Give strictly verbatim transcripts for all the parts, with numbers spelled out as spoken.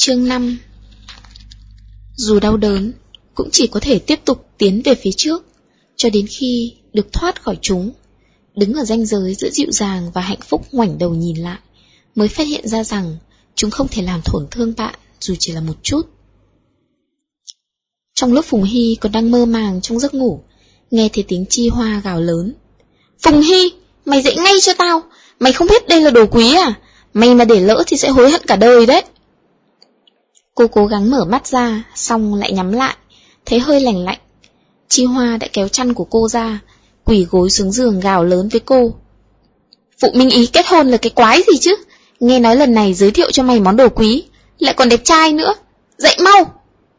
Chương năm. Dù đau đớn, cũng chỉ có thể tiếp tục tiến về phía trước, cho đến khi được thoát khỏi chúng. Đứng ở ranh giới giữa dịu dàng và hạnh phúc, ngoảnh đầu nhìn lại, mới phát hiện ra rằng chúng không thể làm tổn thương bạn dù chỉ là một chút. Trong lúc Phùng Hy còn đang mơ màng trong giấc ngủ, nghe thấy tiếng Chi Hoa gào lớn. Phùng Hy, mày dậy ngay cho tao, mày không biết đây là đồ quý à? Mày mà để lỡ thì sẽ hối hận cả đời đấy. Cô cố gắng mở mắt ra, xong lại nhắm lại, thấy hơi lành lạnh. Chi Hoa đã kéo chăn của cô ra, quỳ gối xuống giường gào lớn với cô. Phụ Minh Ý kết hôn là cái quái gì chứ? Nghe nói lần này giới thiệu cho mày món đồ quý, lại còn đẹp trai nữa. Dậy mau!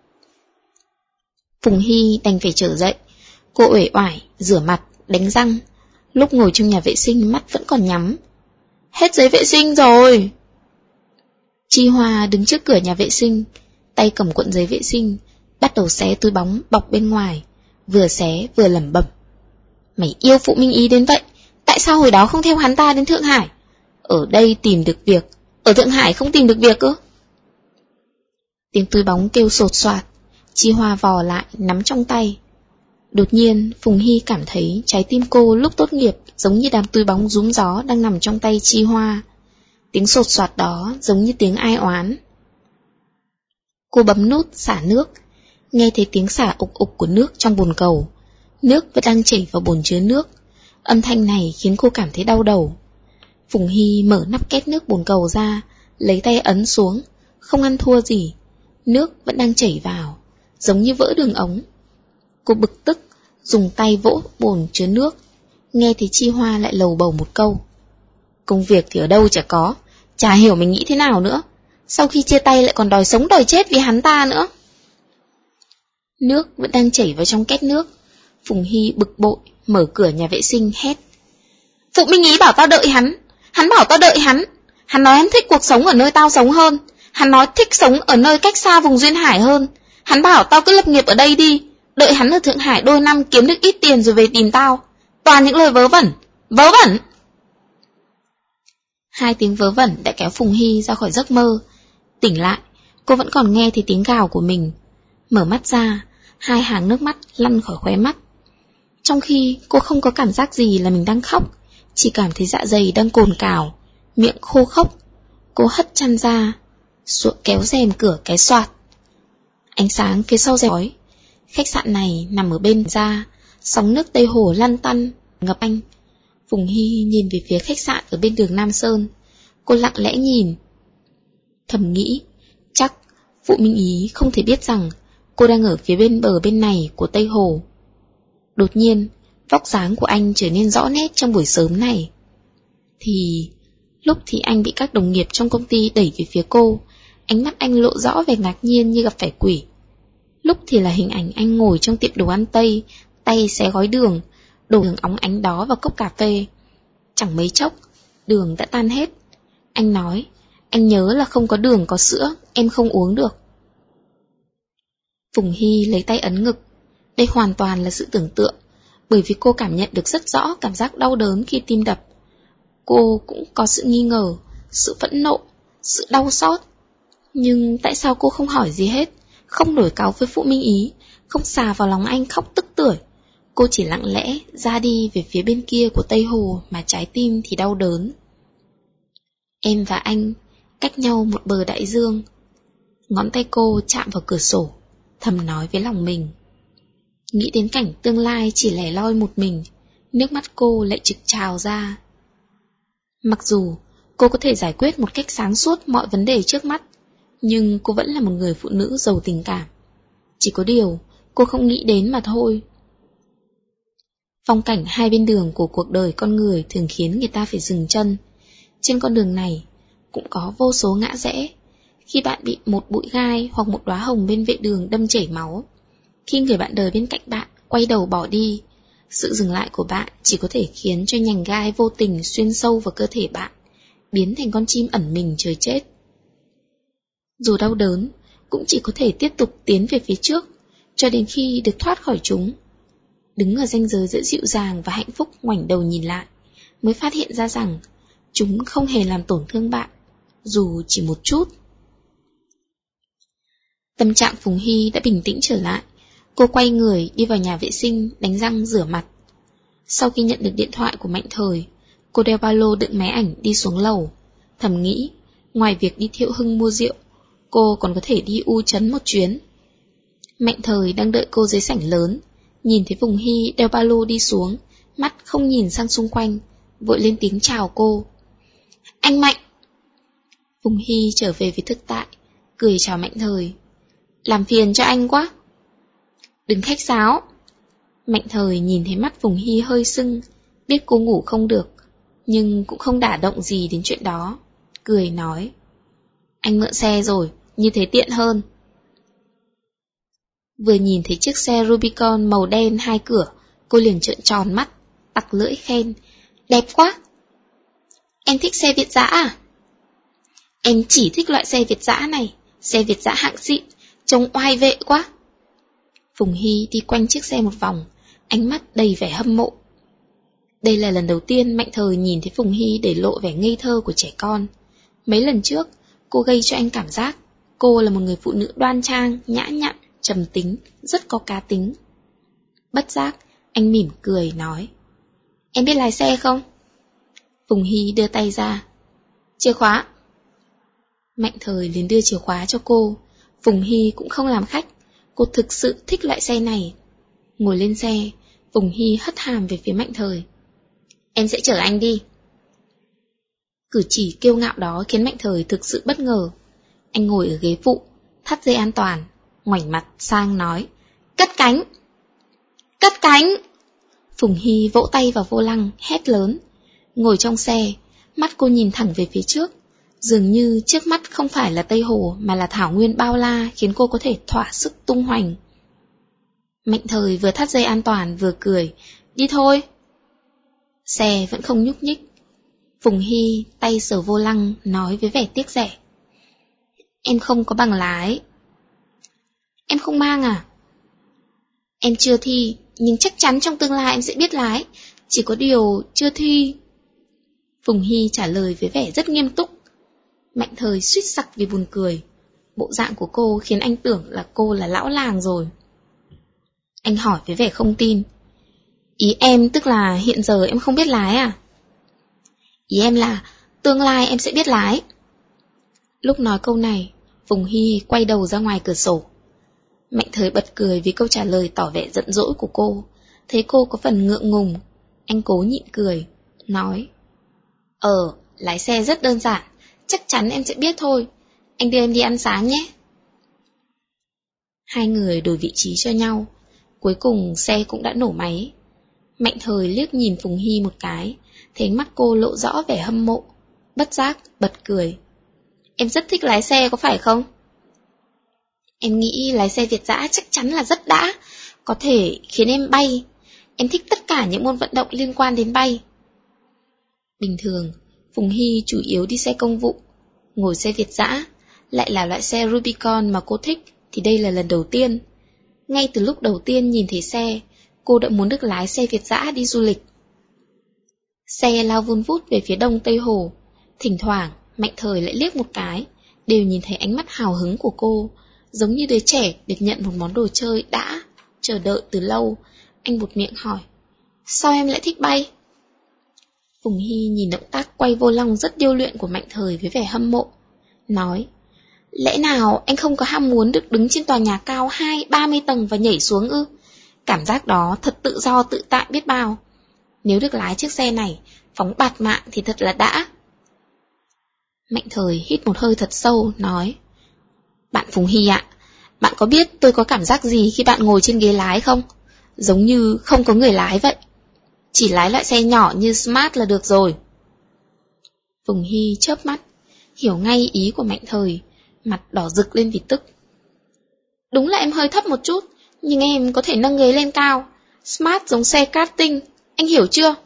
Phùng Hy đành phải trở dậy. Cô uể oải, rửa mặt, đánh răng. Lúc ngồi trong nhà vệ sinh mắt vẫn còn nhắm. Hết giấy vệ sinh rồi. Chi Hoa đứng trước cửa nhà vệ sinh, tay cầm cuộn giấy vệ sinh, bắt đầu xé túi bóng bọc bên ngoài, vừa xé vừa lẩm bẩm. Mày yêu Phụ Minh Ý đến vậy, tại sao hồi đó không theo hắn ta đến Thượng Hải? Ở đây tìm được việc, ở Thượng Hải không tìm được việc ư? Tiếng túi bóng kêu sột soạt, Chi Hoa vò lại nắm trong tay. Đột nhiên Phùng Hy cảm thấy trái tim cô lúc tốt nghiệp giống như đám túi bóng rúm gió đang nằm trong tay Chi Hoa. Tiếng sột soạt đó giống như tiếng ai oán. Cô bấm nút xả nước, nghe thấy tiếng xả ục ục của nước trong bồn cầu. Nước vẫn đang chảy vào bồn chứa nước. Âm thanh này khiến cô cảm thấy đau đầu. Phùng Hy mở nắp két nước bồn cầu ra, lấy tay ấn xuống, không ăn thua gì. Nước vẫn đang chảy vào, giống như vỡ đường ống. Cô bực tức, dùng tay vỗ bồn chứa nước. Nghe thấy Chi Hoa lại lầu bầu một câu. Công việc thì ở đâu chả có, chả hiểu mình nghĩ thế nào nữa. Sau khi chia tay lại còn đòi sống đòi chết vì hắn ta nữa. Nước vẫn đang chảy vào trong két nước. Phùng Hy bực bội, mở cửa nhà vệ sinh hét. Phụ Minh Ý bảo tao đợi hắn. Hắn bảo tao đợi hắn. Hắn nói hắn thích cuộc sống ở nơi tao sống hơn. Hắn nói thích sống ở nơi cách xa vùng duyên hải hơn. Hắn bảo tao cứ lập nghiệp ở đây đi, đợi hắn ở Thượng Hải đôi năm kiếm được ít tiền rồi về tìm tao. Toàn những lời vớ vẩn, vớ vẩn. Hai tiếng vớ vẩn đã kéo Phùng Hy ra khỏi giấc mơ. Tỉnh lại, cô vẫn còn nghe thấy tiếng gào của mình. Mở mắt ra, hai hàng nước mắt lăn khỏi khóe mắt. Trong khi cô không có cảm giác gì là mình đang khóc, chỉ cảm thấy dạ dày đang cồn cào, miệng khô khốc. Cô hất chăn ra, xuống kéo rèm cửa cái xoạt. Ánh sáng phía sau rèm khói. Khách sạn này nằm ở bên ra, sóng nước Tây Hồ lăn tăn, ngập anh. Phùng Hy nhìn về phía khách sạn ở bên đường Nam Sơn. Cô lặng lẽ nhìn, thầm nghĩ, chắc Phụ Minh Ý không thể biết rằng cô đang ở phía bên bờ bên này của Tây Hồ. Đột nhiên, vóc dáng của anh trở nên rõ nét trong buổi sớm này. Thì, lúc thì anh bị các đồng nghiệp trong công ty đẩy về phía cô, ánh mắt anh lộ rõ vẻ ngạc nhiên như gặp phải quỷ. Lúc thì là hình ảnh anh ngồi trong tiệm đồ ăn Tây, tay xé gói đường, đổ đường óng ánh đó vào cốc cà phê. Chẳng mấy chốc, đường đã tan hết. Anh nói, anh nhớ là không có đường có sữa, em không uống được. Phùng Hy lấy tay ấn ngực. Đây hoàn toàn là sự tưởng tượng, bởi vì cô cảm nhận được rất rõ cảm giác đau đớn khi tim đập. Cô cũng có sự nghi ngờ, sự phẫn nộ, sự đau xót. Nhưng tại sao cô không hỏi gì hết, không nổi cáu với Phụ Minh Ý, không xà vào lòng anh khóc tức tưởi. Cô chỉ lặng lẽ ra đi về phía bên kia của Tây Hồ mà trái tim thì đau đớn. Em và anh cách nhau một bờ đại dương. Ngón tay cô chạm vào cửa sổ, thầm nói với lòng mình. Nghĩ đến cảnh tương lai chỉ lẻ loi một mình, nước mắt cô lại trực trào ra. Mặc dù cô có thể giải quyết một cách sáng suốt mọi vấn đề trước mắt, nhưng cô vẫn là một người phụ nữ giàu tình cảm. Chỉ có điều cô không nghĩ đến mà thôi. Phong cảnh hai bên đường của cuộc đời con người thường khiến người ta phải dừng chân. Trên con đường này cũng có vô số ngã rẽ. Khi bạn bị một bụi gai hoặc một đóa hồng bên vệ đường đâm chảy máu, khi người bạn đời bên cạnh bạn quay đầu bỏ đi, sự dừng lại của bạn chỉ có thể khiến cho nhành gai vô tình xuyên sâu vào cơ thể bạn, biến thành con chim ẩn mình chờ chết. Dù đau đớn, cũng chỉ có thể tiếp tục tiến về phía trước, cho đến khi được thoát khỏi chúng. Đứng ở ranh giới giữa dịu dàng và hạnh phúc, ngoảnh đầu nhìn lại, mới phát hiện ra rằng chúng không hề làm tổn thương bạn, dù chỉ một chút. Tâm trạng Phùng Hy đã bình tĩnh trở lại. Cô quay người đi vào nhà vệ sinh đánh răng rửa mặt. Sau khi nhận được điện thoại của Mạnh Thời, cô đeo ba lô đựng máy ảnh đi xuống lầu. Thầm nghĩ, ngoài việc đi Thiệu Hưng mua rượu, cô còn có thể đi U Trấn một chuyến. Mạnh Thời đang đợi cô dưới sảnh lớn, nhìn thấy Phùng Hy đeo ba lô đi xuống, mắt không nhìn sang xung quanh, vội lên tiếng chào cô. Anh Mạnh! Phùng Hy trở về với thực tại, cười chào Mạnh Thời. Làm phiền cho anh quá. Đừng khách sáo. Mạnh Thời nhìn thấy mắt Phùng Hy hơi sưng, biết cô ngủ không được, nhưng cũng không đả động gì đến chuyện đó. Cười nói, anh mượn xe rồi, như thế tiện hơn. Vừa nhìn thấy chiếc xe Rubicon màu đen hai cửa, cô liền trợn tròn mắt, tặc lưỡi khen, đẹp quá. Em thích xe Việt dã à? Em chỉ thích loại xe Việt dã này, xe Việt dã hạng xịn, trông oai vệ quá. Phùng Hy đi quanh chiếc xe một vòng, ánh mắt đầy vẻ hâm mộ. Đây là lần đầu tiên Mạnh Thời nhìn thấy Phùng Hy để lộ vẻ ngây thơ của trẻ con. Mấy lần trước, cô gây cho anh cảm giác cô là một người phụ nữ đoan trang, nhã nhặn, trầm tính, rất có cá tính. Bất giác, anh mỉm cười nói, em biết lái xe không? Phùng Hy đưa tay ra, chìa khóa. Mạnh Thời liền đưa chìa khóa cho cô. Phùng Hy cũng không làm khách, cô thực sự thích loại xe này. Ngồi lên xe, Phùng Hy hất hàm về phía Mạnh Thời. Em sẽ chở anh đi. Cử chỉ kiêu ngạo đó khiến Mạnh Thời thực sự bất ngờ. Anh ngồi ở ghế phụ, thắt dây an toàn, ngoảnh mặt sang nói, cất cánh! Cất cánh! Phùng Hy vỗ tay vào vô lăng, hét lớn. Ngồi trong xe, mắt cô nhìn thẳng về phía trước. Dường như trước mắt không phải là Tây Hồ mà là thảo nguyên bao la, khiến cô có thể thỏa sức tung hoành. Mạnh Thời vừa thắt dây an toàn vừa cười, đi thôi. Xe vẫn không nhúc nhích. Phùng Hy tay sờ vô lăng, nói với vẻ tiếc rẻ, em không có bằng lái. Em không mang à? Em chưa thi, nhưng chắc chắn trong tương lai em sẽ biết lái, chỉ có điều chưa thi. Phùng Hy trả lời với vẻ rất nghiêm túc. Mạnh Thời suýt sặc vì buồn cười. Bộ dạng của cô khiến anh tưởng là cô là lão làng rồi. Anh hỏi với vẻ không tin, ý em tức là hiện giờ em không biết lái à? Ý em là tương lai em sẽ biết lái. Lúc nói câu này, Phùng Hy quay đầu ra ngoài cửa sổ. Mạnh Thời bật cười vì câu trả lời tỏ vẻ giận dỗi của cô. Thấy cô có phần ngượng ngùng, anh cố nhịn cười, nói, Ờ, lái xe rất đơn giản, chắc chắn em sẽ biết thôi. Anh đưa em đi ăn sáng nhé. Hai người đổi vị trí cho nhau. Cuối cùng xe cũng đã nổ máy. Mạnh Thời liếc nhìn Phùng Hy một cái, thấy mắt cô lộ rõ vẻ hâm mộ. Bất giác bật cười. Em rất thích lái xe có phải không? Em nghĩ lái xe Việt dã chắc chắn là rất đã, có thể khiến em bay. Em thích tất cả những môn vận động liên quan đến bay. Bình thường, Phùng Hy chủ yếu đi xe công vụ. Ngồi xe Việt dã, lại là loại xe Rubicon mà cô thích, thì đây là lần đầu tiên. Ngay từ lúc đầu tiên nhìn thấy xe, cô đã muốn được lái xe Việt dã đi du lịch. Xe lao vun vút về phía đông Tây Hồ. Thỉnh thoảng, Mạnh Thời lại liếc một cái, đều nhìn thấy ánh mắt hào hứng của cô, giống như đứa trẻ được nhận một món đồ chơi đã chờ đợi từ lâu. Anh buột miệng hỏi, sao em lại thích bay? Phùng Hy nhìn động tác quay vô lăng rất điêu luyện của Mạnh Thời với vẻ hâm mộ, nói, lẽ nào anh không có ham muốn được đứng trên tòa nhà cao hai ba mươi tầng và nhảy xuống ư? Cảm giác đó thật tự do tự tại biết bao. Nếu được lái chiếc xe này, phóng bạt mạng thì thật là đã. Mạnh Thời hít một hơi thật sâu, nói, bạn Phùng Hy ạ, bạn có biết tôi có cảm giác gì khi bạn ngồi trên ghế lái không? Giống như không có người lái vậy. Chỉ lái loại xe nhỏ như Smart là được rồi. Phùng Hy chớp mắt, hiểu ngay ý của Mạnh Thời, mặt đỏ rực lên vì tức. Đúng là em hơi thấp một chút, nhưng em có thể nâng ghế lên cao. Smart giống xe karting, anh hiểu chưa?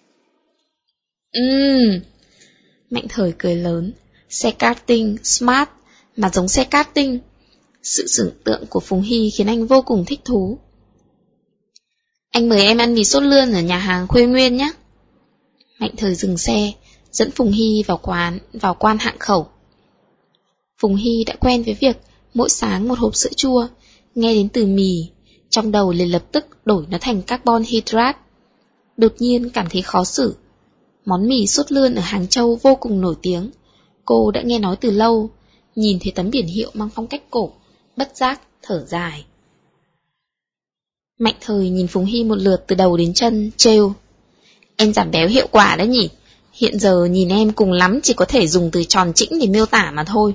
Ừm. Mạnh Thời cười lớn, xe karting, Smart, mà giống xe karting. Sự tưởng tượng của Phùng Hy khiến anh vô cùng thích thú. Anh mời em ăn mì sốt lươn ở nhà hàng Khuê Nguyên nhé. Mạnh Thời dừng xe, dẫn Phùng Hy vào quán, vào quan hạng khẩu. Phùng Hy đã quen với việc Mỗi sáng một hộp sữa chua, nghe đến từ mì, trong đầu liền lập tức đổi nó thành carbon hydrate. Đột nhiên cảm thấy khó xử. Món mì sốt lươn ở Hàng Châu vô cùng nổi tiếng. Cô đã nghe nói từ lâu, nhìn thấy tấm biển hiệu mang phong cách cổ, bất giác thở dài. Mạnh Thời nhìn Phùng Hy một lượt từ đầu đến chân, trêu. Em giảm béo hiệu quả đấy nhỉ? Hiện giờ nhìn em cùng lắm chỉ có thể dùng từ tròn trĩnh để miêu tả mà thôi.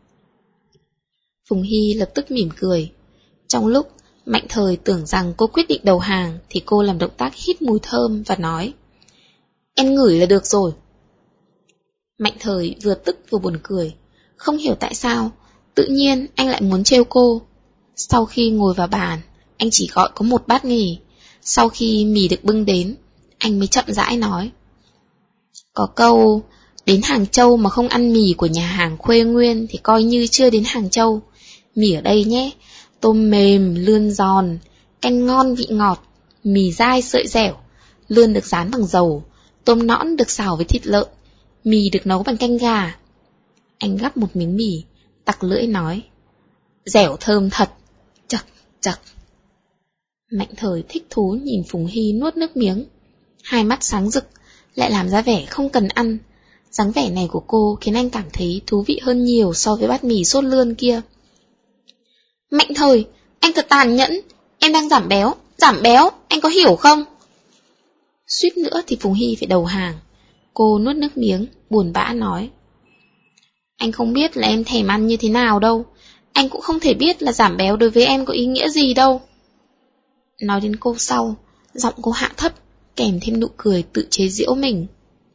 Phùng Hy lập tức mỉm cười. Trong lúc Mạnh Thời tưởng rằng cô quyết định đầu hàng thì cô làm động tác hít mùi thơm và nói: Em ngửi là được rồi. Mạnh Thời vừa tức vừa buồn cười. Không hiểu tại sao, tự nhiên anh lại muốn trêu cô. Sau khi ngồi vào bàn, anh chỉ gọi có một bát mì. Sau khi mì được bưng đến, anh mới chậm rãi nói: Có câu, đến Hàng Châu mà không ăn mì của nhà hàng Khuê Nguyên thì coi như chưa đến Hàng Châu. Mì ở đây nhé, tôm mềm, lươn giòn, canh ngon vị ngọt, mì dai sợi dẻo, lươn được rán bằng dầu, tôm nõn được xào với thịt lợn, mì được nấu bằng canh gà. Anh gắp một miếng mì, tặc lưỡi nói: Dẻo thơm thật, chật chật. Mạnh Thời thích thú nhìn Phùng Hy nuốt nước miếng, hai mắt sáng rực, lại làm ra vẻ không cần ăn. Dáng vẻ này của cô khiến anh cảm thấy thú vị hơn nhiều so với bát mì sốt lươn kia. Mạnh Thời, anh thật tàn nhẫn, em đang giảm béo, giảm béo, anh có hiểu không? Suýt nữa thì Phùng Hy phải đầu hàng. Cô nuốt nước miếng, buồn bã nói: Anh không biết là em thèm ăn như thế nào đâu, anh cũng không thể biết là giảm béo đối với em có ý nghĩa gì đâu. Nói đến câu sau, giọng cô hạ thấp, kèm thêm nụ cười tự chế giễu mình.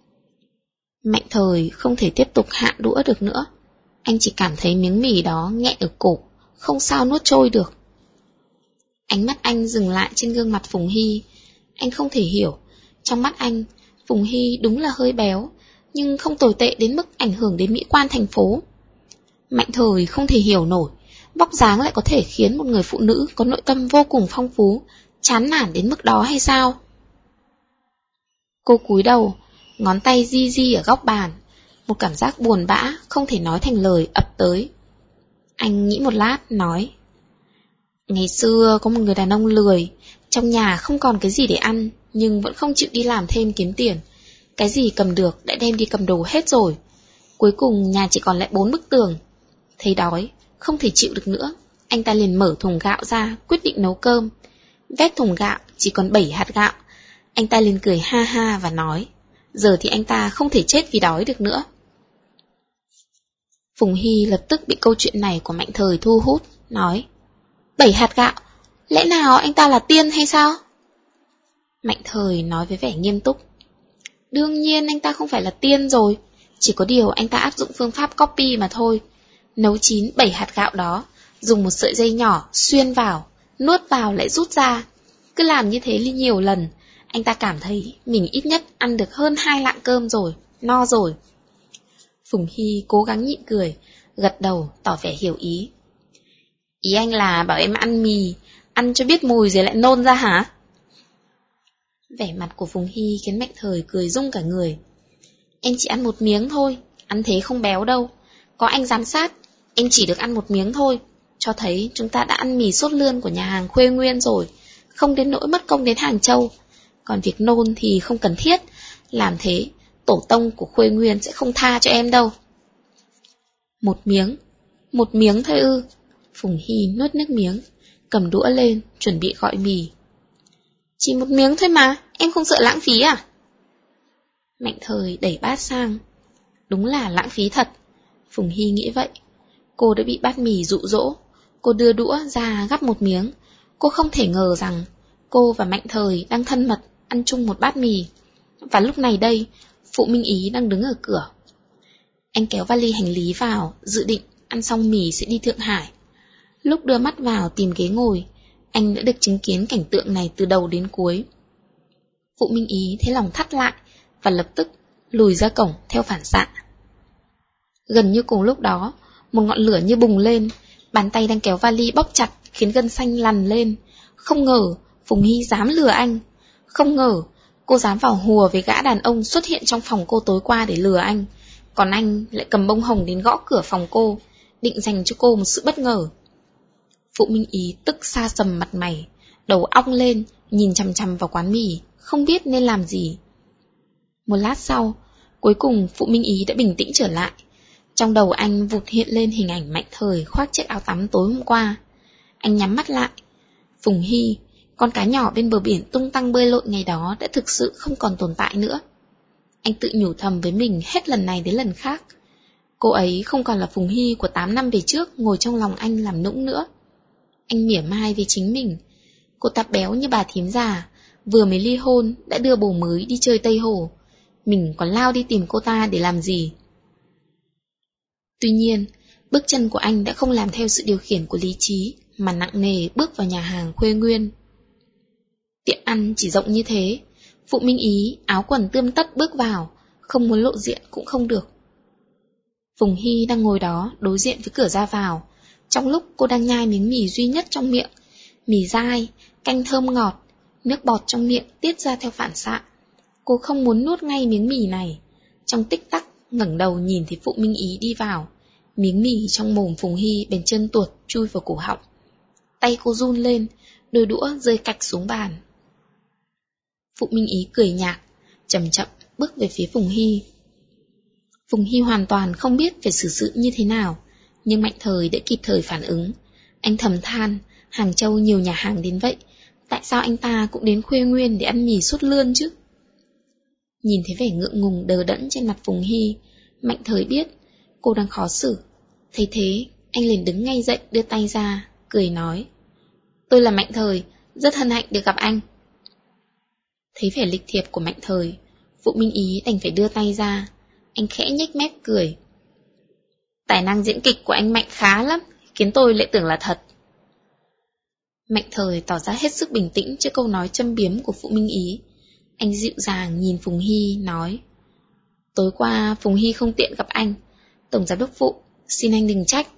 Mạnh Thời không thể tiếp tục hạ đũa được nữa. Anh chỉ cảm thấy miếng mì đó nghẹn ở cổ, không sao nuốt trôi được. Ánh mắt anh dừng lại trên gương mặt Phùng Hy. Anh không thể hiểu, trong mắt anh, Phùng Hy đúng là hơi béo, nhưng không tồi tệ đến mức ảnh hưởng đến mỹ quan thành phố. Mạnh Thời không thể hiểu nổi, vóc dáng lại có thể khiến một người phụ nữ có nội tâm vô cùng phong phú chán nản đến mức đó hay sao? Cô cúi đầu, ngón tay di di ở góc bàn, một cảm giác buồn bã không thể nói thành lời ập tới. Anh nghĩ một lát, nói: Ngày xưa có một người đàn ông lười, trong nhà không còn cái gì để ăn, nhưng vẫn không chịu đi làm thêm kiếm tiền. Cái gì cầm được đã đem đi cầm đồ hết rồi. Cuối cùng nhà chỉ còn lại bốn bức tường. Thấy đói, không thể chịu được nữa, anh ta liền mở thùng gạo ra, quyết định nấu cơm. Vét thùng gạo, chỉ còn bảy hạt gạo. Anh ta liền cười ha ha và nói: Giờ thì anh ta không thể chết vì đói được nữa. Phùng Hy lập tức bị câu chuyện này của Mạnh Thời thu hút, nói: Bảy hạt gạo, lẽ nào anh ta là tiên hay sao? Mạnh Thời nói với vẻ nghiêm túc: Đương nhiên anh ta không phải là tiên rồi, chỉ có điều anh ta áp dụng phương pháp copy mà thôi. Nấu chín bảy hạt gạo đó, dùng một sợi dây nhỏ xuyên vào, nuốt vào lại rút ra. Cứ làm như thế nhiều lần, anh ta cảm thấy mình ít nhất ăn được hơn hai lạng cơm rồi, no rồi. Phùng Hy cố gắng nhịn cười, gật đầu tỏ vẻ hiểu ý. Ý anh là bảo em ăn mì, ăn cho biết mùi rồi lại nôn ra hả? Vẻ mặt của Phùng Hy khiến Mạnh Thời cười rung cả người. Em chỉ ăn một miếng thôi, ăn thế không béo đâu. Có anh giám sát, em chỉ được ăn một miếng thôi, cho thấy chúng ta đã ăn mì sốt lươn của nhà hàng Khuê Nguyên rồi, không đến nỗi mất công đến Hàng Châu. Còn việc nôn thì không cần thiết, làm thế tổ tông của Khuê Nguyên sẽ không tha cho em đâu. Một miếng, một miếng thôi ư? Phùng Hy nuốt nước miếng, cầm đũa lên, chuẩn bị gọi mì. Chỉ một miếng thôi mà, em không sợ lãng phí à? Mạnh Thời đẩy bát sang. Đúng là lãng phí thật. Phùng Hy nghĩ vậy. Cô đã bị bát mì dụ dỗ. Cô đưa đũa ra gắp một miếng. Cô không thể ngờ rằng cô và Mạnh Thời đang thân mật ăn chung một bát mì. Và lúc này đây, Phụ Minh Ý đang đứng ở cửa. Anh kéo vali hành lý vào, dự định ăn xong mì sẽ đi Thượng Hải. Lúc đưa mắt vào tìm ghế ngồi, anh đã được chứng kiến cảnh tượng này từ đầu đến cuối. Phụ Minh Ý thấy lòng thắt lại và lập tức lùi ra cổng theo phản xạ. Gần như cùng lúc đó, một ngọn lửa như bùng lên, bàn tay đang kéo vali bóp chặt khiến gân xanh lằn lên. Không ngờ Phùng Hy dám lừa anh. Không ngờ cô dám vào hùa với gã đàn ông xuất hiện trong phòng cô tối qua để lừa anh. Còn anh lại cầm bông hồng đến gõ cửa phòng cô, định dành cho cô một sự bất ngờ. Phụ Minh Ý tức xa sầm mặt mày, đầu ong lên, nhìn chằm chằm vào quán mì, không biết nên làm gì. Một lát sau, cuối cùng Phụ Minh Ý đã bình tĩnh trở lại. Trong đầu anh vụt hiện lên hình ảnh Mạnh Thời khoác chiếc áo tắm tối hôm qua. Anh nhắm mắt lại. Phùng Hy, con cá nhỏ bên bờ biển tung tăng bơi lội ngày đó đã thực sự không còn tồn tại nữa. Anh tự nhủ thầm với mình hết lần này đến lần khác. Cô ấy không còn là Phùng Hy của tám năm về trước ngồi trong lòng anh làm nũng nữa. Anh mỉa mai với chính mình. Cô ta béo như bà thím già, vừa mới ly hôn đã đưa bồ mới đi chơi Tây Hồ. Mình còn lao đi tìm cô ta để làm gì? Tuy nhiên, bước chân của anh đã không làm theo sự điều khiển của lý trí, mà nặng nề bước vào nhà hàng Khuê Nguyên. Tiệm ăn chỉ rộng như thế, Phụ Minh Ý áo quần tươm tất bước vào, không muốn lộ diện cũng không được. Phùng Hy đang ngồi đó đối diện với cửa ra vào, trong lúc cô đang nhai miếng mì duy nhất trong miệng, mì dai, canh thơm ngọt, nước bọt trong miệng tiết ra theo phản xạ. Cô không muốn nuốt ngay miếng mì này. Trong tích tắc, ngẩng đầu nhìn thấy Phụ Minh Ý đi vào. Miếng mì trong mồm Phùng Hy bèn trơn tuột chui vào cổ họng. Tay cô run lên, đôi đũa rơi cạch xuống bàn. Phụ Minh Ý cười nhạt, chậm chậm bước về phía Phùng Hy. Phùng Hy hoàn toàn không biết phải xử sự như thế nào, nhưng Mạnh Thời đã kịp thời phản ứng. Anh thầm than, Hàng Châu nhiều nhà hàng đến vậy, tại sao anh ta cũng đến Khuê Nguyên để ăn mì sốt lươn chứ? Nhìn thấy vẻ ngượng ngùng đờ đẫn trên mặt Phùng Hy, Mạnh Thời biết cô đang khó xử. Thấy thế, anh liền đứng ngay dậy đưa tay ra, cười nói: Tôi là Mạnh Thời, rất hân hạnh được gặp anh. Thấy vẻ lịch thiệp của Mạnh Thời, Phụ Minh Ý đành phải đưa tay ra. Anh khẽ nhếch mép cười: Tài năng diễn kịch của anh Mạnh khá lắm, khiến tôi lại tưởng là thật. Mạnh Thời tỏ ra hết sức bình tĩnh trước câu nói châm biếm của Phụ Minh Ý. Anh dịu dàng nhìn Phùng Hy, nói: Tối qua Phùng Hy không tiện gặp anh, Tổng giám đốc Phụ, xin anh đừng trách.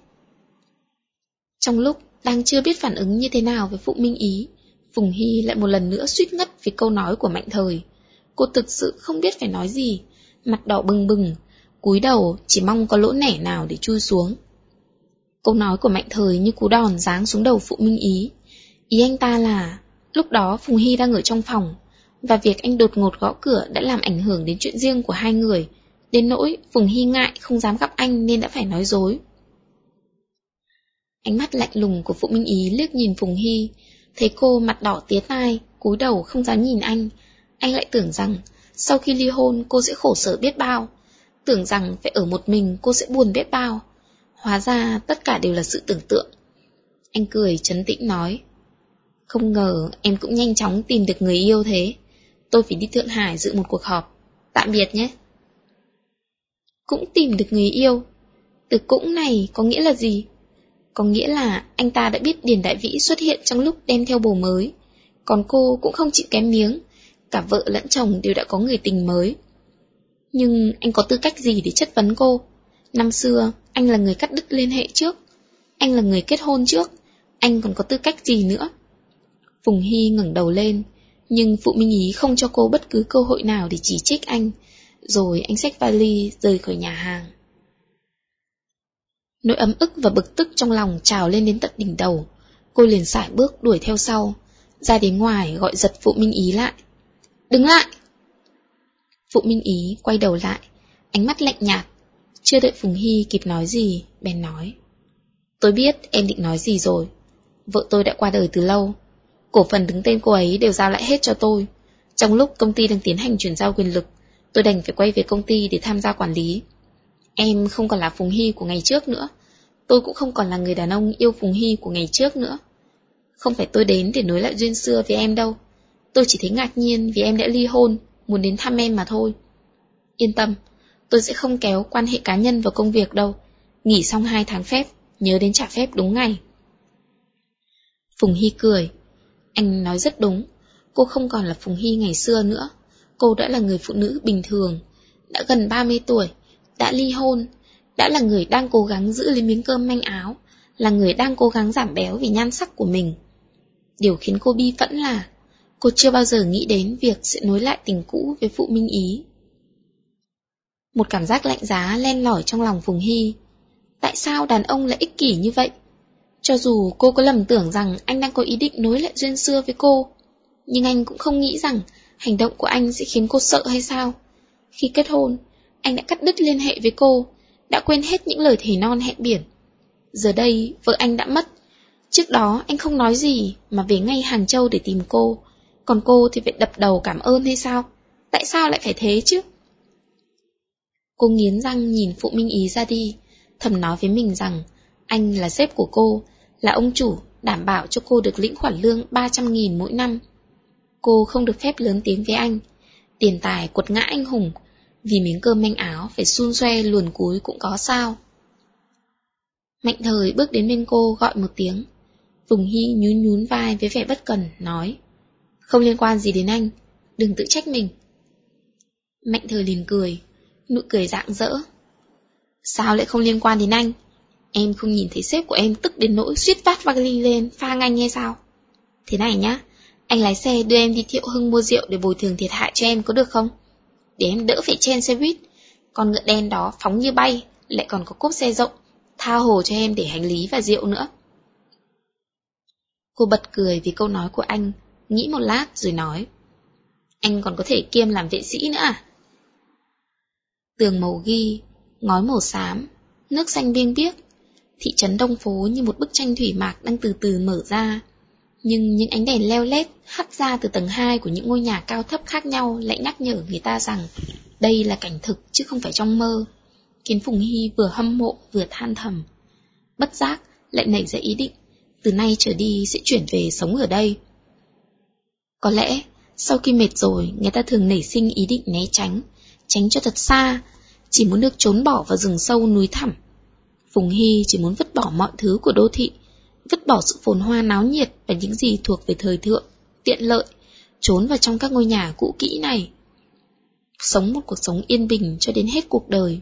Trong lúc đang chưa biết phản ứng như thế nào với Phụ Minh Ý, Phùng Hy lại một lần nữa suýt ngất vì câu nói của Mạnh Thời. Cô thực sự không biết phải nói gì, mặt đỏ bừng bừng, cúi đầu chỉ mong có lỗ nẻ nào để chui xuống. Câu nói của Mạnh Thời như cú đòn giáng xuống đầu Phụ Minh Ý. Ý anh ta là lúc đó Phùng Hy đang ở trong phòng, và việc anh đột ngột gõ cửa đã làm ảnh hưởng đến chuyện riêng của hai người, đến nỗi Phùng Hy ngại không dám gặp anh nên đã phải nói dối. Ánh mắt lạnh lùng của Phụ Minh Ý liếc nhìn Phùng Hy, thấy cô mặt đỏ tía tai, cúi đầu không dám nhìn anh. Anh lại tưởng rằng sau khi ly hôn cô sẽ khổ sở biết bao, tưởng rằng phải ở một mình cô sẽ buồn biết bao. Hóa ra tất cả đều là sự tưởng tượng. Anh cười trấn tĩnh nói: Không ngờ em cũng nhanh chóng tìm được người yêu thế. Tôi phải đi Thượng Hải dự một cuộc họp. Tạm biệt nhé. Cũng tìm được người yêu. Từ cũng này có nghĩa là gì? Có nghĩa là anh ta đã biết Điền Đại Vĩ xuất hiện trong lúc đem theo bồ mới. Còn cô cũng không chịu kém miếng, cả vợ lẫn chồng đều đã có người tình mới. Nhưng anh có tư cách gì để chất vấn cô? Năm xưa anh là người cắt đứt liên hệ trước, anh là người kết hôn trước, anh còn có tư cách gì nữa? Phùng Hy ngẩng đầu lên, nhưng Phụ Minh Ý không cho cô bất cứ cơ hội nào để chỉ trích anh. Rồi anh xách vali rời khỏi nhà hàng. Nỗi ấm ức và bực tức trong lòng trào lên đến tận đỉnh đầu. Cô liền sải bước đuổi theo sau, ra đến ngoài gọi giật Phụ Minh Ý lại. Đứng lại! Phụ Minh Ý quay đầu lại, ánh mắt lạnh nhạt. Chưa đợi Phùng Hy kịp nói gì, bèn nói: Tôi biết em định nói gì rồi. Vợ tôi đã qua đời từ lâu, cổ phần đứng tên cô ấy đều giao lại hết cho tôi. Trong lúc công ty đang tiến hành chuyển giao quyền lực, tôi đành phải quay về công ty để tham gia quản lý. Em không còn là Phùng Hy của ngày trước nữa, tôi cũng không còn là người đàn ông yêu Phùng Hy của ngày trước nữa. Không phải tôi đến để nối lại duyên xưa với em đâu, tôi chỉ thấy ngạc nhiên vì em đã ly hôn, muốn đến thăm em mà thôi. Yên tâm, tôi sẽ không kéo quan hệ cá nhân vào công việc đâu. Nghỉ xong hai tháng phép, nhớ đến trả phép đúng ngày. Phùng Hy cười. Anh nói rất đúng, cô không còn là Phùng Hy ngày xưa nữa. Cô đã là người phụ nữ bình thường, đã gần ba mươi tuổi, đã ly hôn, đã là người đang cố gắng giữ lấy miếng cơm manh áo, là người đang cố gắng giảm béo vì nhan sắc của mình. Điều khiến cô bi phẫn là cô chưa bao giờ nghĩ đến việc sẽ nối lại tình cũ với Phụ Minh Ý. Một cảm giác lạnh giá len lỏi trong lòng Phùng Hy. Tại sao đàn ông lại ích kỷ như vậy? Cho dù cô có lầm tưởng rằng anh đang có ý định nối lại duyên xưa với cô, nhưng anh cũng không nghĩ rằng hành động của anh sẽ khiến cô sợ hay sao. Khi kết hôn, anh đã cắt đứt liên hệ với cô, đã quên hết những lời thề non hẹn biển. Giờ đây, vợ anh đã mất. Trước đó anh không nói gì mà về ngay Hàng Châu để tìm cô, còn cô thì phải đập đầu cảm ơn hay sao? Tại sao lại phải thế chứ? Cô nghiến răng nhìn Phụ Minh Ý ra đi, thầm nói với mình rằng anh là sếp của cô, là ông chủ đảm bảo cho cô được lĩnh khoản lương ba trăm nghìn mỗi năm. Cô không được phép lớn tiếng với anh. Tiền tài quật ngã anh hùng, vì miếng cơm manh áo phải xun xoe luồn cúi cũng có sao. Mạnh Thời bước đến bên cô gọi một tiếng. Phùng Hy nhún nhún vai với vẻ bất cần, nói: Không liên quan gì đến anh, đừng tự trách mình. Mạnh Thời liền cười, nụ cười rạng rỡ. Sao lại không liên quan đến anh? Em không nhìn thấy sếp của em tức đến nỗi suýt vác vali lên phang anh hay sao? Thế này nhá, anh lái xe đưa em đi Thiệu Hưng mua rượu để bồi thường thiệt hại cho em có được không? Để em đỡ phải chen xe buýt. Con ngựa đen đó phóng như bay, lại còn có cốp xe rộng, tha hồ cho em để hành lý và rượu nữa. Cô bật cười vì câu nói của anh, nghĩ một lát rồi nói: Anh còn có thể kiêm làm vệ sĩ nữa à? Tường màu ghi, ngói màu xám, nước xanh biêng biếc. Thị trấn Đông Phố như một bức tranh thủy mạc đang từ từ mở ra. Nhưng những ánh đèn leo lét hắt ra từ tầng hai của những ngôi nhà cao thấp khác nhau lại nhắc nhở người ta rằng đây là cảnh thực chứ không phải trong mơ, khiến Phùng Hy vừa hâm mộ vừa than thầm. Bất giác lại nảy ra ý định từ nay trở đi sẽ chuyển về sống ở đây. Có lẽ sau khi mệt rồi, người ta thường nảy sinh ý định né tránh, tránh cho thật xa, chỉ muốn được trốn bỏ vào rừng sâu núi thẳm. Phùng Hy chỉ muốn vứt bỏ mọi thứ của đô thị, vứt bỏ sự phồn hoa náo nhiệt và những gì thuộc về thời thượng, tiện lợi, trốn vào trong các ngôi nhà cũ kỹ này. Sống một cuộc sống yên bình cho đến hết cuộc đời.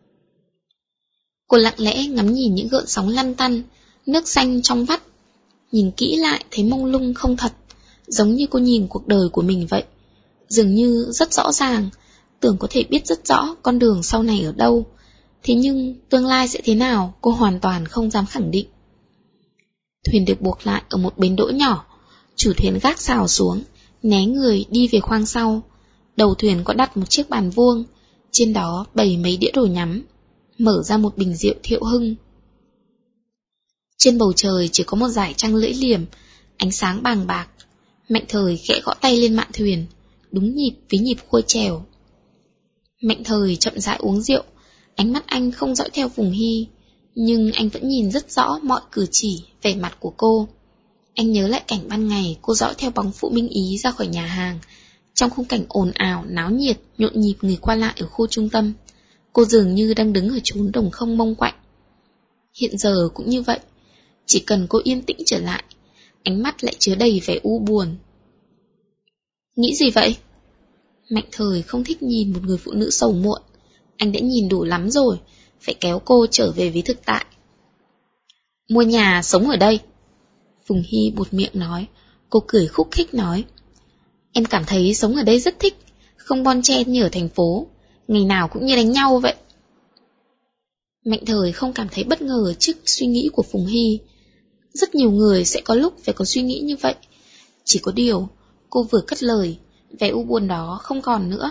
Cô lặng lẽ ngắm nhìn những gợn sóng lăn tăn, nước xanh trong vắt. Nhìn kỹ lại thấy mông lung không thật, giống như cô nhìn cuộc đời của mình vậy. Dường như rất rõ ràng, tưởng có thể biết rất rõ con đường sau này ở đâu. Thế nhưng tương lai sẽ thế nào cô hoàn toàn không dám khẳng định. Thuyền được buộc lại ở một bến đỗ nhỏ, chủ thuyền gác xào xuống, né người đi về khoang sau. Đầu thuyền có đặt một chiếc bàn vuông, trên đó bày mấy đĩa đồ nhắm, mở ra một bình rượu Thiệu Hưng. Trên bầu trời chỉ có một dải trăng lưỡi liềm, ánh sáng bàng bạc. Mạnh Thời khẽ gõ tay lên mạn thuyền, đúng nhịp với nhịp khuya chèo. Mạnh Thời chậm rãi uống rượu, ánh mắt anh không dõi theo Phùng Hy, nhưng anh vẫn nhìn rất rõ mọi cử chỉ, vẻ mặt của cô. Anh nhớ lại cảnh ban ngày cô dõi theo bóng Phụ Minh Ý ra khỏi nhà hàng, trong khung cảnh ồn ào, náo nhiệt, nhộn nhịp người qua lại ở khu trung tâm. Cô dường như đang đứng ở chốn đồng không mông quạnh. Hiện giờ cũng như vậy, chỉ cần cô yên tĩnh trở lại, ánh mắt lại chứa đầy vẻ u buồn. Nghĩ gì vậy? Mạnh Thời không thích nhìn một người phụ nữ sầu muộn. Anh đã nhìn đủ lắm rồi, phải kéo cô trở về với thực tại. Mua nhà sống ở đây. Phùng Hy buột miệng nói. Cô cười khúc khích nói: Em cảm thấy sống ở đây rất thích, không bon chen như ở thành phố, ngày nào cũng như đánh nhau vậy. Mạnh Thời không cảm thấy bất ngờ trước suy nghĩ của Phùng Hy. Rất nhiều người sẽ có lúc phải có suy nghĩ như vậy. Chỉ có điều, cô vừa cất lời, vẻ u buồn đó không còn nữa.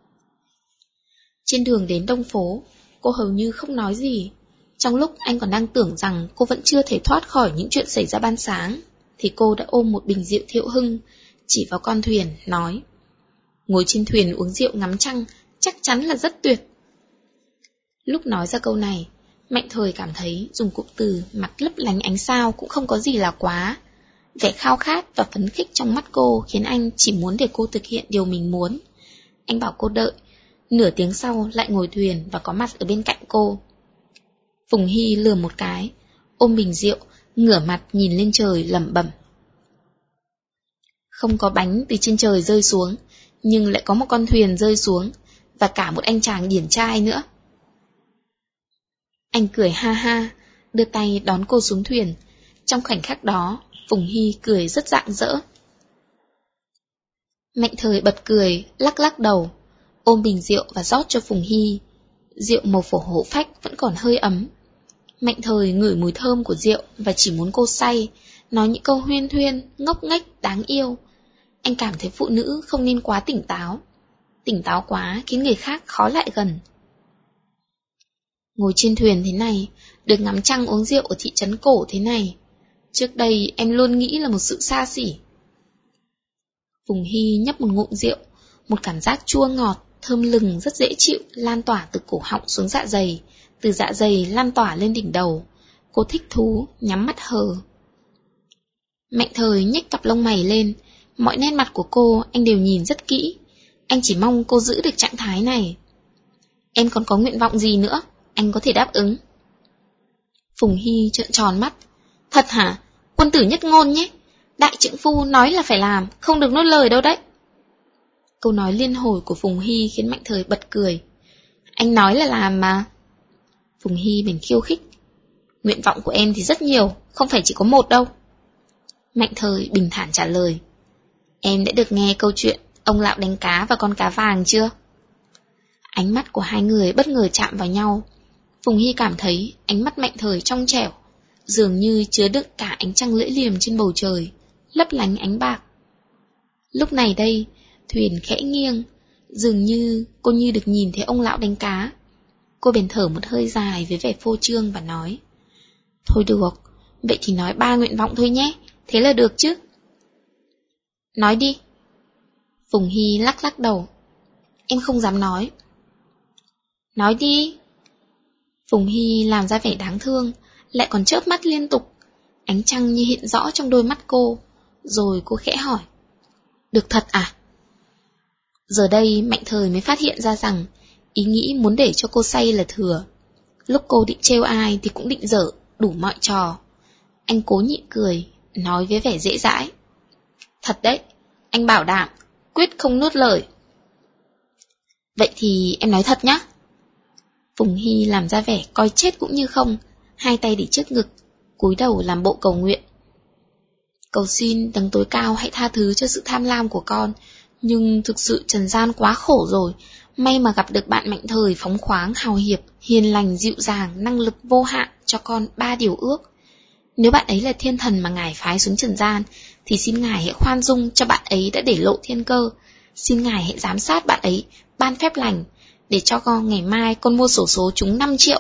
Trên đường đến Đông Phố, cô hầu như không nói gì. Trong lúc anh còn đang tưởng rằng cô vẫn chưa thể thoát khỏi những chuyện xảy ra ban sáng, thì cô đã ôm một bình rượu Thiệu Hưng, chỉ vào con thuyền, nói: Ngồi trên thuyền uống rượu ngắm trăng, chắc chắn là rất tuyệt. Lúc nói ra câu này, Mạnh Thời cảm thấy dùng cụm từ mặt lấp lánh ánh sao cũng không có gì là quá. Vẻ khao khát và phấn khích trong mắt cô khiến anh chỉ muốn để cô thực hiện điều mình muốn. Anh bảo cô đợi, nửa tiếng sau lại ngồi thuyền và có mặt ở bên cạnh cô. Phùng Hy lừa một cái, ôm bình rượu, ngửa mặt nhìn lên trời lẩm bẩm: Không có bánh từ trên trời rơi xuống, nhưng lại có một con thuyền rơi xuống, và cả một anh chàng điển trai nữa. Anh cười ha ha, đưa tay đón cô xuống thuyền. Trong khoảnh khắc đó, Phùng Hy cười rất rạng rỡ. Mạnh Thời bật cười, lắc lắc đầu, ôm bình rượu và rót cho Phùng Hy. Rượu màu phổ hổ phách vẫn còn hơi ấm. Mạnh Thời ngửi mùi thơm của rượu và chỉ muốn cô say, nói những câu huyên thuyên, ngốc nghếch, đáng yêu. Anh cảm thấy phụ nữ không nên quá tỉnh táo. Tỉnh táo quá khiến người khác khó lại gần. Ngồi trên thuyền thế này, được ngắm trăng uống rượu ở thị trấn cổ thế này, trước đây em luôn nghĩ là một sự xa xỉ. Phùng Hy nhấp một ngụm rượu, một cảm giác chua ngọt, thơm lừng rất dễ chịu lan tỏa từ cổ họng xuống dạ dày, từ dạ dày lan tỏa lên đỉnh đầu. Cô thích thú, nhắm mắt hờ. Mạnh Thời nhếch cặp lông mày lên, mọi nét mặt của cô anh đều nhìn rất kỹ. Anh chỉ mong cô giữ được trạng thái này. Em còn có nguyện vọng gì nữa, anh có thể đáp ứng. Phùng Hy trợn tròn mắt. Thật hả? Quân tử nhất ngôn nhé. Đại trượng phu nói là phải làm, không được nuốt lời đâu đấy. Câu nói liên hồi của Phùng Hy khiến Mạnh Thời bật cười. Anh nói là làm mà. Phùng Hy bèn khiêu khích. Nguyện vọng của em thì rất nhiều, không phải chỉ có một đâu. Mạnh Thời bình thản trả lời. Em đã được nghe câu chuyện ông lão đánh cá và con cá vàng chưa? Ánh mắt của hai người bất ngờ chạm vào nhau. Phùng Hy cảm thấy ánh mắt Mạnh Thời trong trẻo, dường như chứa đựng cả ánh trăng lưỡi liềm trên bầu trời, lấp lánh ánh bạc. Lúc này đây, thuyền khẽ nghiêng, dường như cô như được nhìn thấy ông lão đánh cá. Cô bèn thở một hơi dài với vẻ phô trương và nói. Thôi được, vậy thì nói ba nguyện vọng thôi nhé, thế là được chứ. Nói đi. Phùng Hy lắc lắc đầu. Em không dám nói. Nói đi. Phùng Hy làm ra vẻ đáng thương, lại còn chớp mắt liên tục. Ánh trăng như hiện rõ trong đôi mắt cô. Rồi cô khẽ hỏi. Được thật à? Giờ đây Mạnh Thời mới phát hiện ra rằng ý nghĩ muốn để cho cô say là thừa. Lúc cô định trêu ai thì cũng định dở đủ mọi trò. Anh cố nhịn cười, nói với vẻ dễ dãi. Thật đấy, anh bảo đảm, quyết không nuốt lời. Vậy thì em nói thật nhá. Phùng Hy làm ra vẻ coi chết cũng như không, hai tay để trước ngực, cúi đầu làm bộ cầu nguyện. Cầu xin đấng tối cao hãy tha thứ cho sự tham lam của con, nhưng thực sự trần gian quá khổ rồi, may mà gặp được bạn Mạnh Thời phóng khoáng, hào hiệp, hiền lành, dịu dàng, năng lực vô hạn cho con ba điều ước. Nếu bạn ấy là thiên thần mà ngài phái xuống trần gian, thì xin ngài hãy khoan dung cho bạn ấy đã để lộ thiên cơ, xin ngài hãy giám sát bạn ấy, ban phép lành, để cho con ngày mai con mua xổ số trúng năm triệu.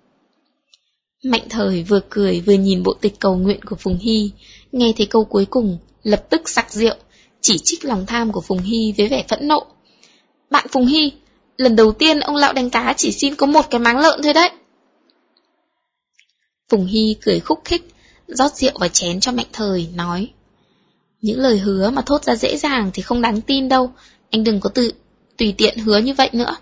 Mạnh Thời vừa cười vừa nhìn bộ tịch cầu nguyện của Phùng Hy, nghe thấy câu cuối cùng, lập tức sặc rượu, chỉ trích lòng tham của Phùng Hy với vẻ phẫn nộ. Bạn Phùng Hy, lần đầu tiên ông lão đánh cá chỉ xin có một cái máng lợn thôi đấy. Phùng Hy cười khúc khích, rót rượu vào chén cho Mạnh Thời, nói. Những lời hứa mà thốt ra dễ dàng thì không đáng tin đâu, anh đừng có tự tùy tiện hứa như vậy nữa.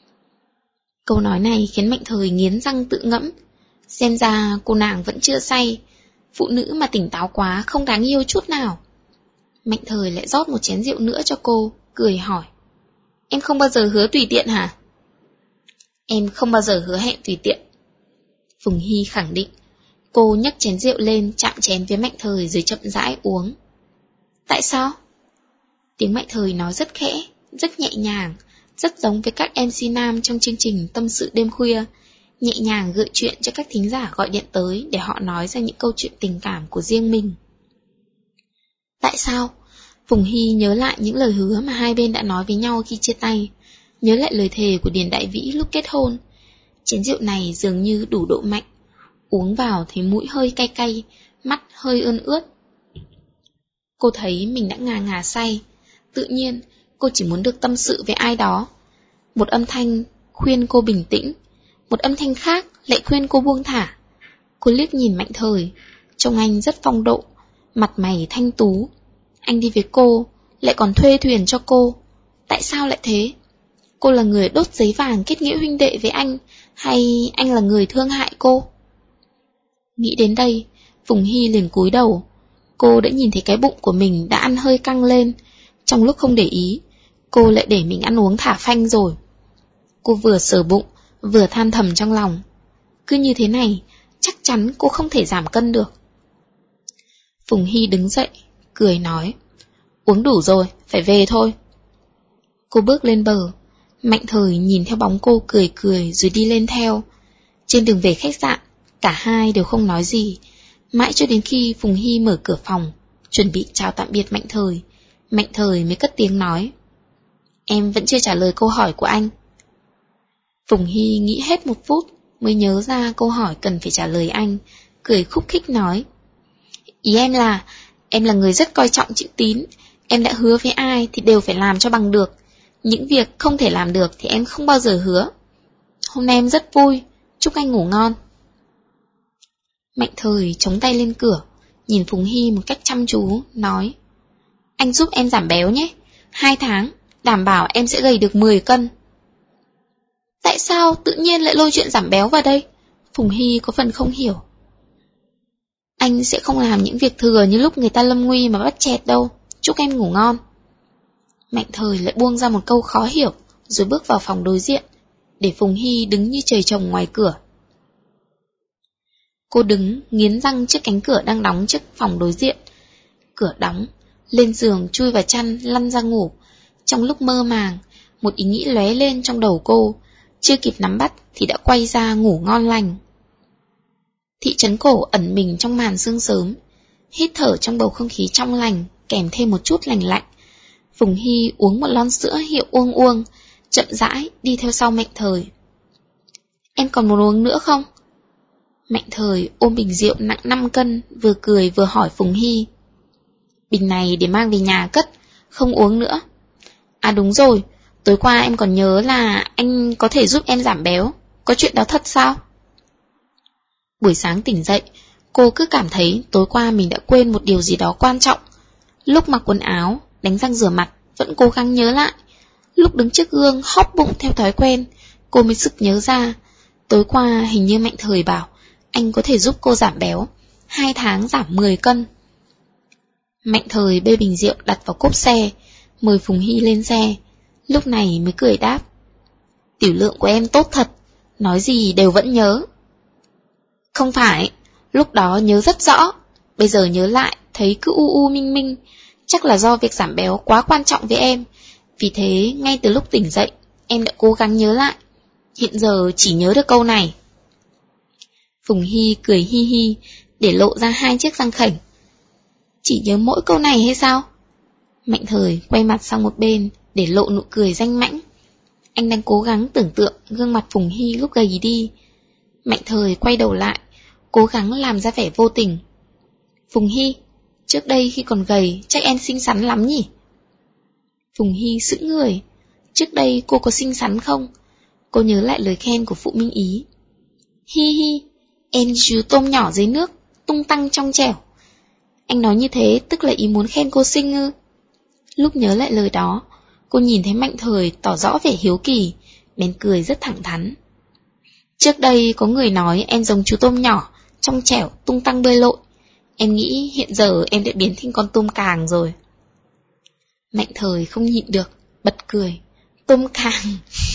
Câu nói này khiến Mạnh Thời nghiến răng tự ngẫm. Xem ra cô nàng vẫn chưa say, phụ nữ mà tỉnh táo quá không đáng yêu chút nào. Mạnh Thời lại rót một chén rượu nữa cho cô, cười hỏi. Em không bao giờ hứa tùy tiện hả? Em không bao giờ hứa hẹn tùy tiện. Phùng Hy khẳng định. Cô nhấc chén rượu lên, chạm chén với Mạnh Thời rồi chậm rãi uống. Tại sao? Tiếng Mạnh Thời nói rất khẽ, rất nhẹ nhàng, rất giống với các em xê nam trong chương trình Tâm sự đêm khuya, nhẹ nhàng gợi chuyện cho các thính giả gọi điện tới để họ nói ra những câu chuyện tình cảm của riêng mình. Tại sao? Phùng Hy nhớ lại những lời hứa mà hai bên đã nói với nhau khi chia tay, nhớ lại lời thề của Điền Đại Vĩ lúc kết hôn. Chén rượu này dường như đủ độ mạnh, uống vào thấy mũi hơi cay cay, mắt hơi ươn ướt. Cô thấy mình đã ngà ngà say, tự nhiên cô chỉ muốn được tâm sự với ai đó. Một âm thanh khuyên cô bình tĩnh, một âm thanh khác lại khuyên cô buông thả. Cô liếc nhìn Mạnh Thời, trông anh rất phong độ, mặt mày thanh tú. Anh đi với cô, lại còn thuê thuyền cho cô. Tại sao lại thế? Cô là người đốt giấy vàng kết nghĩa huynh đệ với anh, hay anh là người thương hại cô? Nghĩ đến đây, Phùng Hy liền cúi đầu. Cô đã nhìn thấy cái bụng của mình đã ăn hơi căng lên. Trong lúc không để ý, cô lại để mình ăn uống thả phanh rồi. Cô vừa sờ bụng, vừa than thầm trong lòng. Cứ như thế này, chắc chắn cô không thể giảm cân được. Phùng Hy đứng dậy, cười nói. Uống đủ rồi, phải về thôi. Cô bước lên bờ. Mạnh Thời nhìn theo bóng cô cười cười rồi đi lên theo. Trên đường về khách sạn, Cả hai đều không nói gì, mãi cho đến khi Phùng Hy mở cửa phòng, chuẩn bị chào tạm biệt Mạnh Thời, Mạnh Thời mới cất tiếng nói: Em vẫn chưa trả lời câu hỏi của anh. Phùng Hy nghĩ hết một phút mới nhớ ra câu hỏi cần phải trả lời anh, cười khúc khích nói: Ý em là, em là người rất coi trọng chữ tín, em đã hứa với ai thì đều phải làm cho bằng được, những việc không thể làm được thì em không bao giờ hứa. Hôm nay em rất vui, chúc anh ngủ ngon. Mạnh Thời chống tay lên cửa, nhìn Phùng Hy một cách chăm chú, nói: Anh giúp em giảm béo nhé, hai tháng, đảm bảo em sẽ gầy được mười cân. Tại sao tự nhiên lại lôi chuyện giảm béo vào đây? Phùng Hy có phần không hiểu. Anh sẽ không làm những việc thừa như lúc người ta lâm nguy mà bắt chẹt đâu, chúc em ngủ ngon. Mạnh Thời lại buông ra một câu khó hiểu, rồi bước vào phòng đối diện, để Phùng Hy đứng như trời trồng ngoài cửa. Cô đứng nghiến răng trước cánh cửa đang đóng trước phòng đối diện. Cửa đóng, lên giường chui vào chăn lăn ra ngủ. Trong lúc mơ màng, một ý nghĩ lóe lên trong đầu cô, chưa kịp nắm bắt thì đã quay ra ngủ ngon lành. Thị trấn cổ ẩn mình trong màn sương sớm, hít thở trong bầu không khí trong lành, kèm thêm một chút lành lạnh. Phùng Hy uống một lon sữa hiệu Uông Uông, chậm rãi đi theo sau Mạnh Thời. Em còn muốn uống nữa không? Mạnh Thời ôm bình rượu nặng năm cân, vừa cười vừa hỏi Phùng Hy. Bình này để mang về nhà cất, không uống nữa. À đúng rồi, tối qua em còn nhớ là anh có thể giúp em giảm béo, có chuyện đó thật sao? Buổi sáng tỉnh dậy, cô cứ cảm thấy tối qua mình đã quên một điều gì đó quan trọng. Lúc mặc quần áo, đánh răng rửa mặt, vẫn cố gắng nhớ lại. Lúc đứng trước gương hóp bụng theo thói quen, cô mới sực nhớ ra. Tối qua hình như Mạnh Thời bảo anh có thể giúp cô giảm béo, hai tháng giảm mười cân. Mạnh Thời bê bình rượu đặt vào cốp xe, mời Phùng Hy lên xe, lúc này mới cười đáp. Tiểu lượng của em tốt thật, nói gì đều vẫn nhớ. Không phải, lúc đó nhớ rất rõ, bây giờ nhớ lại thấy cứ u u minh minh, chắc là do việc giảm béo quá quan trọng với em, vì thế ngay từ lúc tỉnh dậy, em đã cố gắng nhớ lại, hiện giờ chỉ nhớ được câu này. Phùng Hy cười hi hi, để lộ ra hai chiếc răng khểnh. Chỉ nhớ mỗi câu này hay sao? Mạnh Thời quay mặt sang một bên, để lộ nụ cười danh mãnh. Anh đang cố gắng tưởng tượng gương mặt Phùng Hy lúc gầy đi. Mạnh Thời quay đầu lại, cố gắng làm ra vẻ vô tình. Phùng Hy, trước đây khi còn gầy, chắc em xinh xắn lắm nhỉ? Phùng Hy sững người. Trước đây cô có xinh xắn không? Cô nhớ lại lời khen của Phụ Minh Ý. Hi hi, em chú tôm nhỏ dưới nước, tung tăng trong trẻo. Anh nói như thế tức là ý muốn khen cô xinh ư? Lúc nhớ lại lời đó, cô nhìn thấy Mạnh Thời tỏ rõ vẻ hiếu kỳ, bèn cười rất thẳng thắn. Trước đây có người nói em giống chú tôm nhỏ, trong trẻo, tung tăng bơi lội. Em nghĩ hiện giờ em đã biến thành con tôm càng rồi. Mạnh Thời không nhịn được, bật cười. Tôm càng.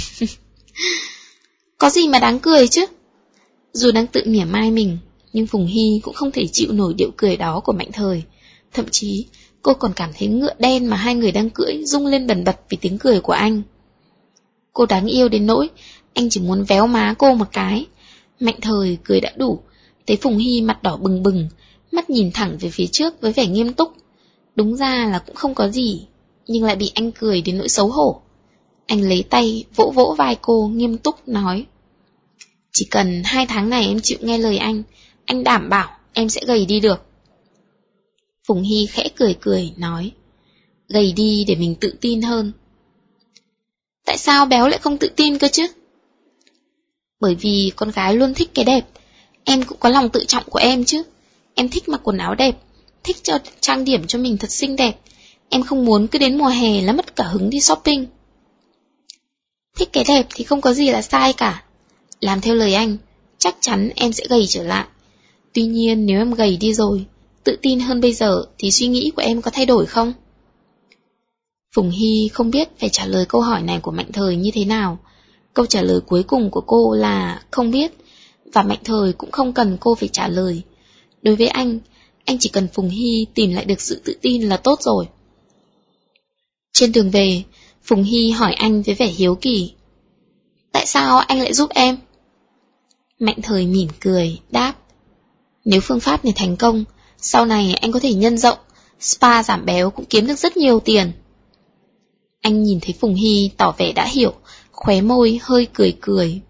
Có gì mà đáng cười chứ? Dù đang tự mỉa mai mình, nhưng Phùng Hy cũng không thể chịu nổi điệu cười đó của Mạnh Thời. Thậm chí, cô còn cảm thấy ngựa đen mà hai người đang cưỡi rung lên bần bật vì tiếng cười của anh. Cô đáng yêu đến nỗi, anh chỉ muốn véo má cô một cái. Mạnh Thời cười đã đủ, thấy Phùng Hy mặt đỏ bừng bừng, mắt nhìn thẳng về phía trước với vẻ nghiêm túc. Đúng ra là cũng không có gì, nhưng lại bị anh cười đến nỗi xấu hổ. Anh lấy tay vỗ vỗ vai cô nghiêm túc nói. Chỉ cần hai tháng này em chịu nghe lời anh, anh đảm bảo em sẽ gầy đi được. Phùng Hy khẽ cười cười nói. Gầy đi để mình tự tin hơn. Tại sao béo lại không tự tin cơ chứ? Bởi vì con gái luôn thích cái đẹp. Em cũng có lòng tự trọng của em chứ. Em thích mặc quần áo đẹp, thích cho trang điểm cho mình thật xinh đẹp. Em không muốn cứ đến mùa hè là mất cả hứng đi shopping. Thích cái đẹp thì không có gì là sai cả. Làm theo lời anh, chắc chắn em sẽ gầy trở lại. Tuy nhiên nếu em gầy đi rồi, tự tin hơn bây giờ thì suy nghĩ của em có thay đổi không? Phùng Hy không biết phải trả lời câu hỏi này của Mạnh Thời như thế nào. Câu trả lời cuối cùng của cô là không biết, và Mạnh Thời cũng không cần cô phải trả lời. Đối với anh, anh chỉ cần Phùng Hy tìm lại được sự tự tin là tốt rồi. Trên đường về, Phùng Hy hỏi anh với vẻ hiếu kỳ. Tại sao anh lại giúp em? Mạnh Thời mỉm cười, đáp. Nếu phương pháp này thành công, sau này anh có thể nhân rộng, spa giảm béo cũng kiếm được rất nhiều tiền. Anh nhìn thấy Phùng Hy tỏ vẻ đã hiểu, khóe môi hơi cười cười.